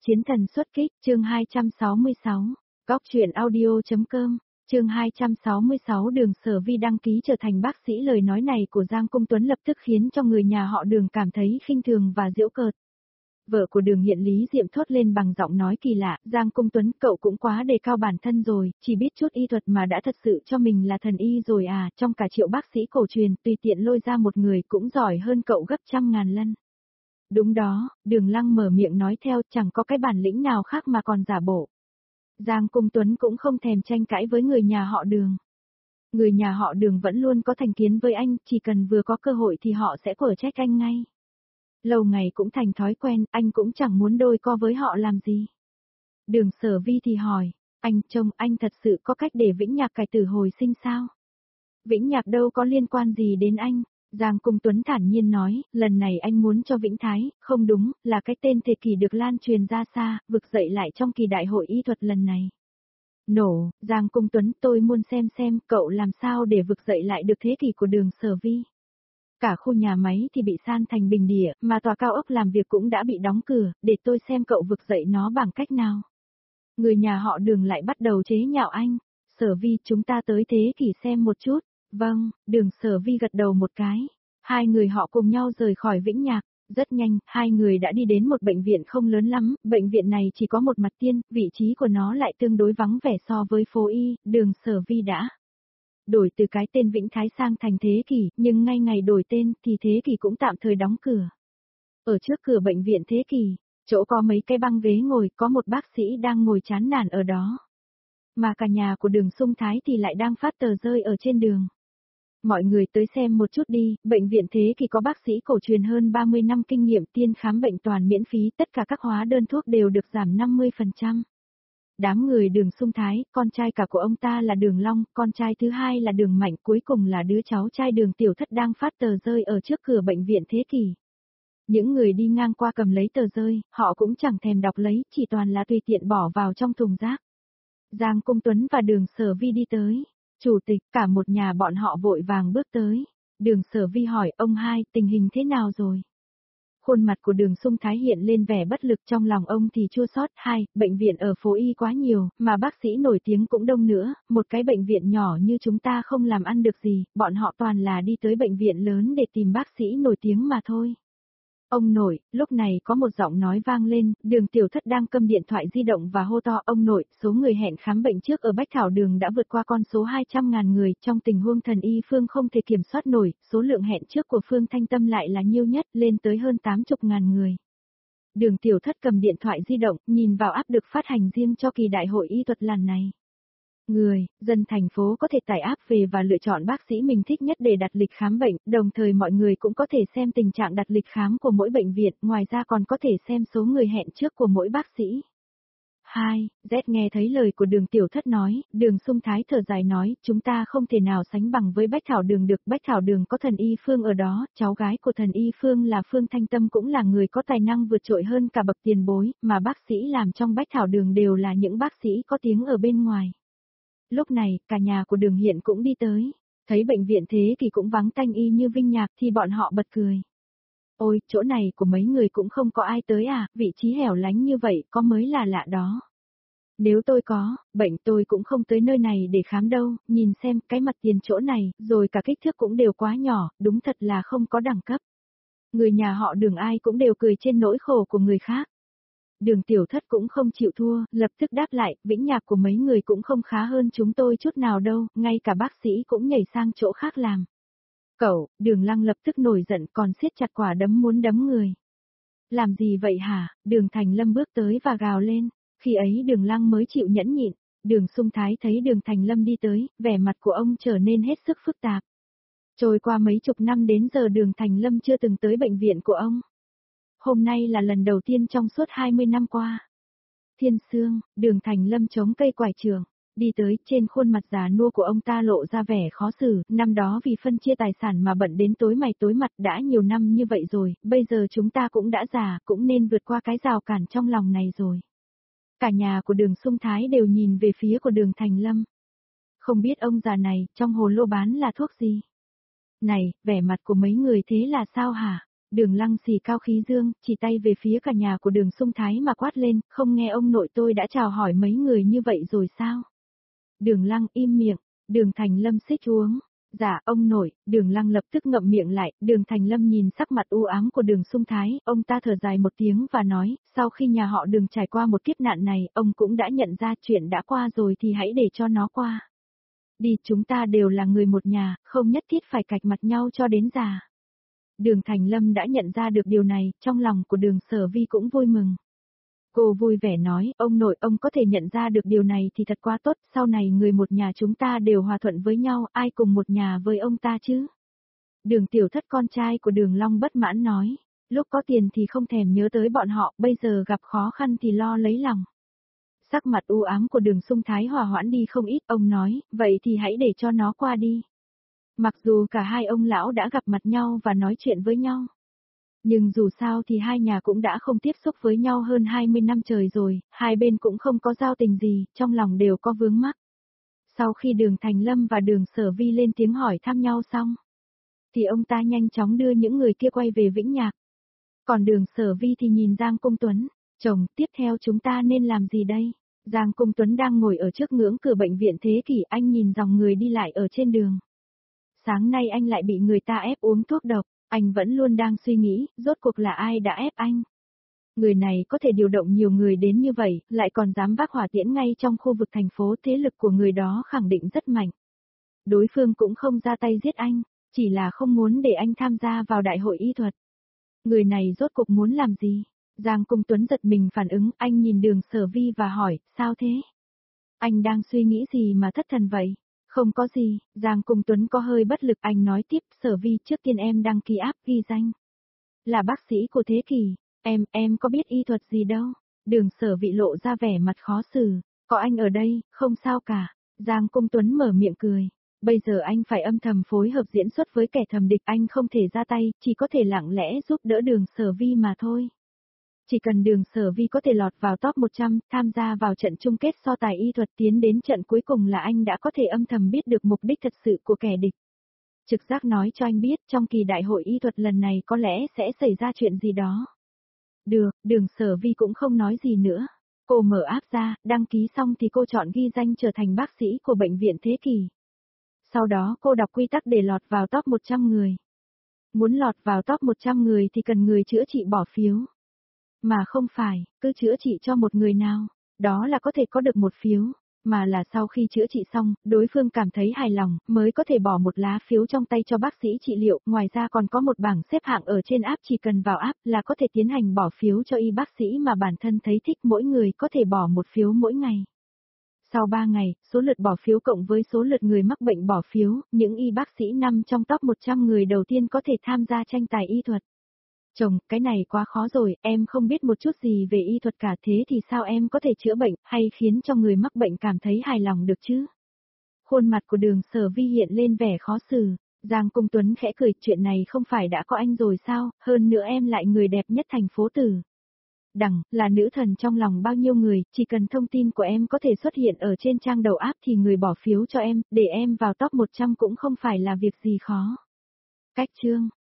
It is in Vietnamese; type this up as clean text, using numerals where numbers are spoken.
Chiến thần xuất kích, chương 266, Góc truyện audio.com, chương 266 Đường Sở Vi đăng ký trở thành bác sĩ. Lời nói này của Giang Cung Tuấn lập tức khiến cho người nhà họ Đường cảm thấy khinh thường và giễu cợt. Vợ của Đường Hiện Lý Diệm thốt lên bằng giọng nói kỳ lạ, Giang Cung Tuấn, cậu cũng quá đề cao bản thân rồi, chỉ biết chút y thuật mà đã thật sự cho mình là thần y rồi à, trong cả triệu bác sĩ cổ truyền, tùy tiện lôi ra một người cũng giỏi hơn cậu gấp trăm ngàn lần. Đúng đó, Đường Lăng mở miệng nói theo, chẳng có cái bản lĩnh nào khác mà còn giả bộ. Giang Cung Tuấn cũng không thèm tranh cãi với người nhà họ Đường. Người nhà họ Đường vẫn luôn có thành kiến với anh, chỉ cần vừa có cơ hội thì họ sẽ quở trách anh ngay. Lâu ngày cũng thành thói quen, anh cũng chẳng muốn đôi co với họ làm gì. Đường Sở Vi thì hỏi, anh trông anh thật sự có cách để Vĩnh Nhạc cải tử hồi sinh sao? Vĩnh Nhạc đâu có liên quan gì đến anh. Giang Cung Tuấn thản nhiên nói, lần này anh muốn cho Vĩnh Thái, không đúng, là cái tên Thế Kỷ được lan truyền ra xa, vực dậy lại trong kỳ đại hội y thuật lần này. Nổ, Giang Cung Tuấn, tôi muốn xem cậu làm sao để vực dậy lại được thế kỷ của Đường Sở Vi. Cả khu nhà máy thì bị san thành bình địa, mà tòa cao ốc làm việc cũng đã bị đóng cửa, để tôi xem cậu vực dậy nó bằng cách nào. Người nhà họ Đường lại bắt đầu chế nhạo anh. Sở Vi, chúng ta tới thế kỷ xem một chút. Vâng, Đường Sở Vi gật đầu một cái. Hai người họ cùng nhau rời khỏi Vĩnh Nhạc. Rất nhanh, hai người đã đi đến một bệnh viện không lớn lắm, bệnh viện này chỉ có một mặt tiên, vị trí của nó lại tương đối vắng vẻ so với phố Y. Đường Sở Vi đã đổi từ cái tên Vĩnh Thái sang thành Thế Kỷ, nhưng ngay ngày đổi tên thì Thế Kỷ cũng tạm thời đóng cửa. Ở trước cửa bệnh viện Thế Kỷ, chỗ có mấy cái băng ghế ngồi, có một bác sĩ đang ngồi chán nản ở đó. Mà cả nhà của Đường Sung Thái thì lại đang phát tờ rơi ở trên đường. Mọi người tới xem một chút đi, bệnh viện Thế Kỷ có bác sĩ cổ truyền hơn 30 năm kinh nghiệm, tiên khám bệnh toàn miễn phí, tất cả các hóa đơn thuốc đều được giảm 50%. Đám người Đường Sung Thái, con trai cả của ông ta là Đường Long, con trai thứ hai là Đường Mạnh, cuối cùng là đứa cháu trai Đường Tiểu Thất đang phát tờ rơi ở trước cửa bệnh viện Thế Kỷ. Những người đi ngang qua cầm lấy tờ rơi, họ cũng chẳng thèm đọc lấy, chỉ toàn là tùy tiện bỏ vào trong thùng rác. Giang Cung Tuấn và Đường Sở Vi đi tới. Chủ tịch, cả một nhà bọn họ vội vàng bước tới. Đường Sở Vi hỏi, ông hai, tình hình thế nào rồi? Khuôn mặt của Đường Sung Thái hiện lên vẻ bất lực, trong lòng ông thì chua xót. Hai, bệnh viện ở phố Y quá nhiều, mà bác sĩ nổi tiếng cũng đông nữa, một cái bệnh viện nhỏ như chúng ta không làm ăn được gì, bọn họ toàn là đi tới bệnh viện lớn để tìm bác sĩ nổi tiếng mà thôi. Ông nội, lúc này có một giọng nói vang lên, Đường Tiểu Thất đang cầm điện thoại di động và hô to, ông nội, số người hẹn khám bệnh trước ở Bách Thảo Đường đã vượt qua con số 200.000 người, trong tình huống thần y Phương không thể kiểm soát nổi, số lượng hẹn trước của Phương Thanh Tâm lại là nhiêu nhất, lên tới hơn 80.000 người. Đường Tiểu Thất cầm điện thoại di động, nhìn vào app được phát hành riêng cho kỳ đại hội y thuật lần này. Dân thành phố có thể tải app về và lựa chọn bác sĩ mình thích nhất để đặt lịch khám bệnh, đồng thời mọi người cũng có thể xem tình trạng đặt lịch khám của mỗi bệnh viện, ngoài ra còn có thể xem số người hẹn trước của mỗi bác sĩ. 2. Z nghe thấy lời của Đường Tiểu Thất nói, Đường Sung Thái thở dài nói, chúng ta không thể nào sánh bằng với Bách Thảo Đường được, Bách Thảo Đường có thần y Phương ở đó, cháu gái của thần y Phương là Phương Thanh Tâm cũng là người có tài năng vượt trội hơn cả bậc tiền bối, mà bác sĩ làm trong Bách Thảo Đường đều là những bác sĩ có tiếng ở bên ngoài. Lúc này, cả nhà của Đường Hiện cũng đi tới, thấy bệnh viện Thế Kỷ cũng vắng tanh y như Vinh Nhạc thì bọn họ bật cười. Ôi, chỗ này của mấy người cũng không có ai tới à, vị trí hẻo lánh như vậy có mới là lạ đó. Nếu tôi có, bệnh tôi cũng không tới nơi này để khám đâu, nhìn xem cái mặt tiền chỗ này, rồi cả kích thước cũng đều quá nhỏ, đúng thật là không có đẳng cấp. Người nhà họ Đường ai cũng đều cười trên nỗi khổ của người khác. Đường Tiểu Thất cũng không chịu thua, lập tức đáp lại, Vĩnh Nhạc của mấy người cũng không khá hơn chúng tôi chút nào đâu, ngay cả bác sĩ cũng nhảy sang chỗ khác làm. Cậu, Đường Lăng lập tức nổi giận còn siết chặt quả đấm muốn đấm người. Làm gì vậy hả? Đường Thành Lâm bước tới và gào lên, khi ấy Đường Lăng mới chịu nhẫn nhịn. Đường Sung Thái thấy Đường Thành Lâm đi tới, vẻ mặt của ông trở nên hết sức phức tạp. Trôi qua mấy chục năm đến giờ Đường Thành Lâm chưa từng tới bệnh viện của ông. Hôm nay là lần đầu tiên trong suốt 20 năm qua. Thiên Sương, Đường Thành Lâm chống cây quải trường, đi tới, trên khuôn mặt già nua của ông ta lộ ra vẻ khó xử, năm đó vì phân chia tài sản mà bận đến tối mày tối mặt đã nhiều năm như vậy rồi, bây giờ chúng ta cũng đã già, cũng nên vượt qua cái rào cản trong lòng này rồi. Cả nhà của Đường Sung Thái đều nhìn về phía của Đường Thành Lâm. Không biết ông già này, trong hồ lô bán là thuốc gì? Này, vẻ mặt của mấy người thế là sao hả? Đường Lăng xì cao khí dương, chỉ tay về phía cả nhà của Đường Sung Thái mà quát lên, không nghe ông nội tôi đã chào hỏi mấy người như vậy rồi sao? Đường Lăng im miệng, Đường Thành Lâm xích uống. Dạ, ông nội, Đường Lăng lập tức ngậm miệng lại, Đường Thành Lâm nhìn sắc mặt u ám của Đường Sung Thái, ông ta thở dài một tiếng và nói, sau khi nhà họ Đường trải qua một kiếp nạn này, ông cũng đã nhận ra chuyện đã qua rồi thì hãy để cho nó qua. Đi, chúng ta đều là người một nhà, không nhất thiết phải cạch mặt nhau cho đến già. Đường Thành Lâm đã nhận ra được điều này, trong lòng của Đường Sở Vi cũng vui mừng. Cô vui vẻ nói, ông nội ông có thể nhận ra được điều này thì thật quá tốt, sau này người một nhà chúng ta đều hòa thuận với nhau, ai cùng một nhà với ông ta chứ? Đường Tiểu Thất con trai của Đường Long bất mãn nói, lúc có tiền thì không thèm nhớ tới bọn họ, bây giờ gặp khó khăn thì lo lấy lòng. Sắc mặt u ám của Đường Sung Thái hòa hoãn đi không ít, ông nói, vậy thì hãy để cho nó qua đi. Mặc dù cả hai ông lão đã gặp mặt nhau và nói chuyện với nhau. Nhưng dù sao thì hai nhà cũng đã không tiếp xúc với nhau hơn 20 năm trời rồi, hai bên cũng không có giao tình gì, trong lòng đều có vướng mắc. Sau khi Đường Thành Lâm và Đường Sở Vi lên tiếng hỏi thăm nhau xong, thì ông ta nhanh chóng đưa những người kia quay về Vĩnh Nhạc. Còn Đường Sở Vi thì nhìn Giang Cung Tuấn, chồng, tiếp theo chúng ta nên làm gì đây? Giang Cung Tuấn đang ngồi ở trước ngưỡng cửa bệnh viện Thế Kỷ, anh nhìn dòng người đi lại ở trên đường. Sáng nay anh lại bị người ta ép uống thuốc độc, anh vẫn luôn đang suy nghĩ, rốt cuộc là ai đã ép anh. Người này có thể điều động nhiều người đến như vậy, lại còn dám vác hỏa tiễn ngay trong khu vực thành phố, thế lực của người đó khẳng định rất mạnh. Đối phương cũng không ra tay giết anh, chỉ là không muốn để anh tham gia vào đại hội y thuật. Người này rốt cuộc muốn làm gì? Giang Cung Tuấn giật mình phản ứng, anh nhìn Đường Sở Vi và hỏi, sao thế? Anh đang suy nghĩ gì mà thất thần vậy? Không có gì, Giang Cung Tuấn có hơi bất lực, anh nói tiếp, Sở Vi trước tiên em đăng ký app ghi danh. Là bác sĩ của Thế Kỷ, em có biết y thuật gì đâu. Đường Sở Vi lộ ra vẻ mặt khó xử, có anh ở đây, không sao cả. Giang Cung Tuấn mở miệng cười. Bây giờ anh phải âm thầm phối hợp diễn xuất với kẻ thầm địch, anh không thể ra tay, chỉ có thể lặng lẽ giúp đỡ Đường Sở Vi mà thôi. Chỉ cần Đường Sở Vi có thể lọt vào top 100, tham gia vào trận chung kết so tài y thuật tiến đến trận cuối cùng là anh đã có thể âm thầm biết được mục đích thật sự của kẻ địch. Trực giác nói cho anh biết trong kỳ đại hội y thuật lần này có lẽ sẽ xảy ra chuyện gì đó. Được, Đường Sở Vi cũng không nói gì nữa. Cô mở app ra, đăng ký xong thì cô chọn ghi danh trở thành bác sĩ của bệnh viện Thế Kỷ. Sau đó cô đọc quy tắc để lọt vào top 100 người. Muốn lọt vào top 100 người thì cần người chữa trị bỏ phiếu. Mà không phải, cứ chữa trị cho một người nào, đó là có thể có được một phiếu, mà là sau khi chữa trị xong, đối phương cảm thấy hài lòng, mới có thể bỏ một lá phiếu trong tay cho bác sĩ trị liệu, ngoài ra còn có một bảng xếp hạng ở trên app, chỉ cần vào app là có thể tiến hành bỏ phiếu cho y bác sĩ mà bản thân thấy thích, mỗi người có thể bỏ một phiếu mỗi ngày. Sau 3 ngày, số lượt bỏ phiếu cộng với số lượt người mắc bệnh bỏ phiếu, những y bác sĩ nằm trong top 100 người đầu tiên có thể tham gia tranh tài y thuật. Chồng, cái này quá khó rồi, em không biết một chút gì về y thuật cả, thế thì sao em có thể chữa bệnh, hay khiến cho người mắc bệnh cảm thấy hài lòng được chứ? Khuôn mặt của Đường Sở Vi hiện lên vẻ khó xử, Giang Cung Tuấn khẽ cười, chuyện này không phải đã có anh rồi sao, hơn nữa em lại người đẹp nhất thành phố Tử. Đằng, là nữ thần trong lòng bao nhiêu người, chỉ cần thông tin của em có thể xuất hiện ở trên trang đầu app thì người bỏ phiếu cho em, để em vào top 100 cũng không phải là việc gì khó. Cách chương